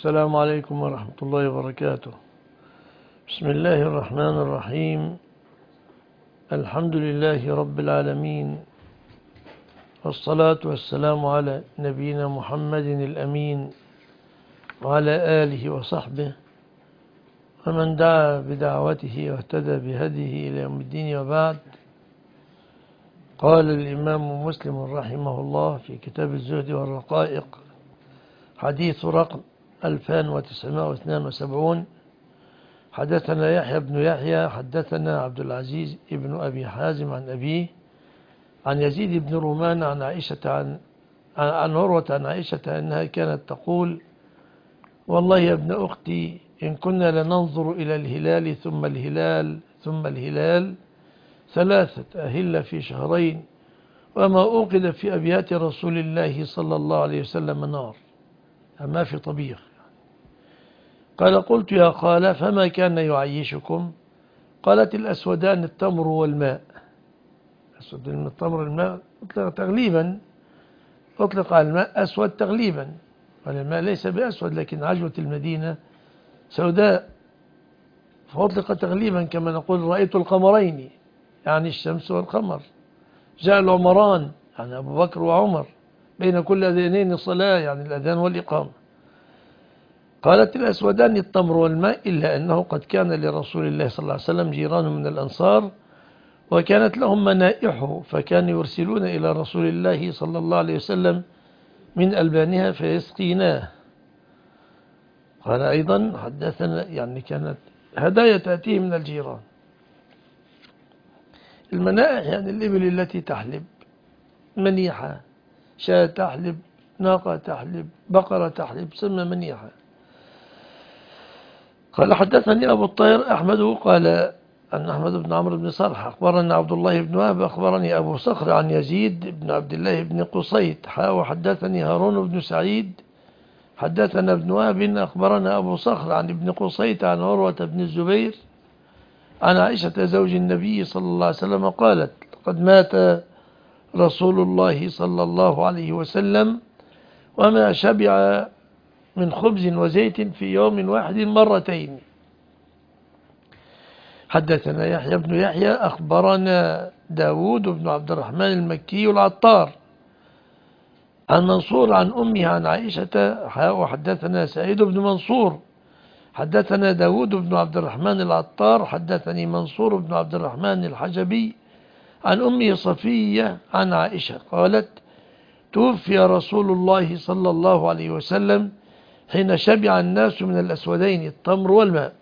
السلام عليكم ورحمة الله وبركاته. بسم الله الرحمن الرحيم. الحمد لله رب العالمين، والصلاة والسلام على نبينا محمد الأمين وعلى آله وصحبه ومن دعا بدعوته واهتدى بهديه إلى يوم الدين، وبعد. قال الإمام مسلم رحمه الله في كتاب الزهد والرقائق حديث رقم 2972: حدثنا يحيى بن يحيى حدثنا عبد العزيز بن أبي حازم عن أبيه عن يزيد بن رومان عن عائشة عن عروة عن عائشة أنها كانت تقول: والله يا ابن أختي، إن كنا لننظر إلى الهلال ثم الهلال ثم الهلال 3 أهل في شهرين، وما أوقد في أبيات رسول الله صلى الله عليه وسلم نار، ما في طبيخ. قال: قلت يا خالة فما كان يعيشكم؟ قالت: الأسودان التمر والماء. الأسودان التمر والماء تغليبا أطلق على الماء أسود تغليبا، والماء ليس بأسود، لكن عجوة المدينة سوداء فأطلق تغليبا، كما نقول رأيت القمرين، يعني الشمس والقمر. جاء العمران، يعني أبو بكر وعمر، بين كل أذانين صلاة، يعني الأذان والإقامة. قالت: الأسودان التمر والماء، إلا أنه قد كان لرسول الله صلى الله عليه وسلم جيران من الأنصار، وكانت لهم منائحه، فكانوا يرسلون إلى رسول الله صلى الله عليه وسلم من ألبانها فيسقيناه. قال أيضا: حدثنا، يعني كانت هدايا تأتيه من الجيران. المنائح يعني الإبل التي تحلب، منيحة، شاة تحلب، ناقة تحلب، بقرة تحلب، سمى منيحة. قال: حدثني أبو الطير أحمد قال أن أحمد بن عمرو بن صرح أخبرنا عبد الله بن وهب أخبرني أبو صخر عن يزيد بن عبد الله بن قصيت وحدثني هارون بن سعيد حدثنا ابن وهب أخبرنا أبو صخر عن ابن قصيت عن عروة بن الزبير عن عائشة زوج النبي صلى الله عليه وسلم قالت: قد مات رسول الله صلى الله عليه وسلم وما شبع من خبز وزيت في يوم واحد مرتين. حدثنا يحيى بن يحيى أخبرنا داود بن عبد الرحمن المكي العطار عن منصور عن أمه عن عائشة وحدثنا سعيد بن منصور حدثنا داود بن عبد الرحمن العطار حدثني منصور بن عبد الرحمن الحجبي عن أمه صفية عن عائشة قالت: توفي رسول الله صلى الله عليه وسلم حين شبع الناس من الأسودين التمر والماء.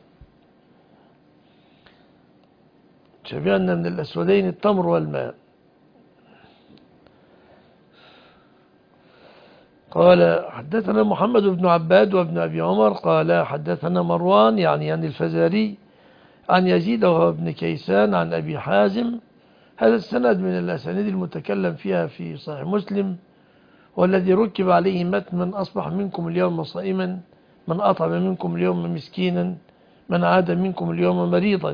شبعنا من الأسودين التمر والماء. قال: حدثنا محمد بن عباد وابن أبي عمر قال: حدثنا مروان يعني الفزاري عن يزيد وهو ابن كيسان عن أبي حازم. هذا السند من الأسانيد المتكلم فيها في صحيح مسلم، والذي ركب عليه متن: من أصبح منكم اليوم صائما، من أطعم منكم اليوم مسكينا، من عاد منكم اليوم مريضا.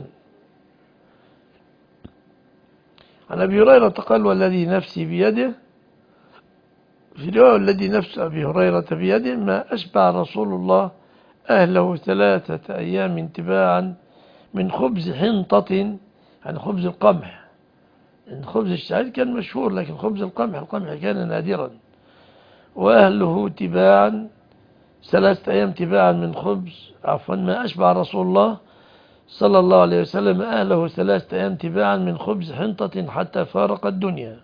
عن أبي هريرة قال: والذي نفسي بيده، في رواية الذي نفس أبي هريرة بيده، ما أشبع رسول الله أهله 3 أيام تباعا من خبز حنطة، يعني خبز القمح. يعني خبز الشعير كان مشهور، لكن خبز القمح كان نادرا. وأهله تباعا 3 أيام تباعا من خبز، ما أشبع رسول الله صلى الله عليه وسلم أهله 3 أيام تباعا من خبز حنطة حتى فارق الدنيا.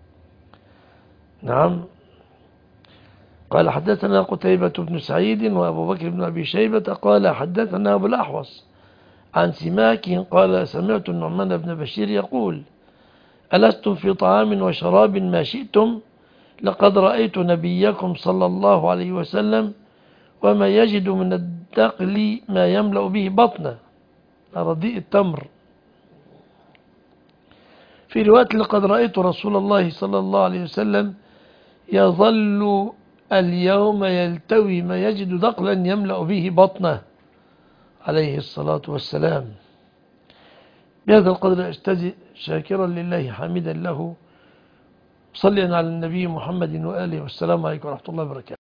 نعم. قال: حدثنا قتيبة بن سعيد وأبو بكر بن أبي شيبة قال: حدثنا أبو الأحوص عن سماك قال: سمعت النعمان بن بشير يقول: ألستم في طعام وشراب ما شئتم؟ لقد رأيت نبيكم صلى الله عليه وسلم وما يجد من الدقل ما يملأ به بطنه، رديء التمر. في رواية: لقد رأيت رسول الله صلى الله عليه وسلم يظل اليوم يلتوي ما يجد دقلا يملأ به بطنه، عليه الصلاة والسلام. بهذا القدر أجتزئ، شاكرا لله حامدا له، صليا على النبي محمد وآله، والسلام عليكم ورحمة الله وبركاته.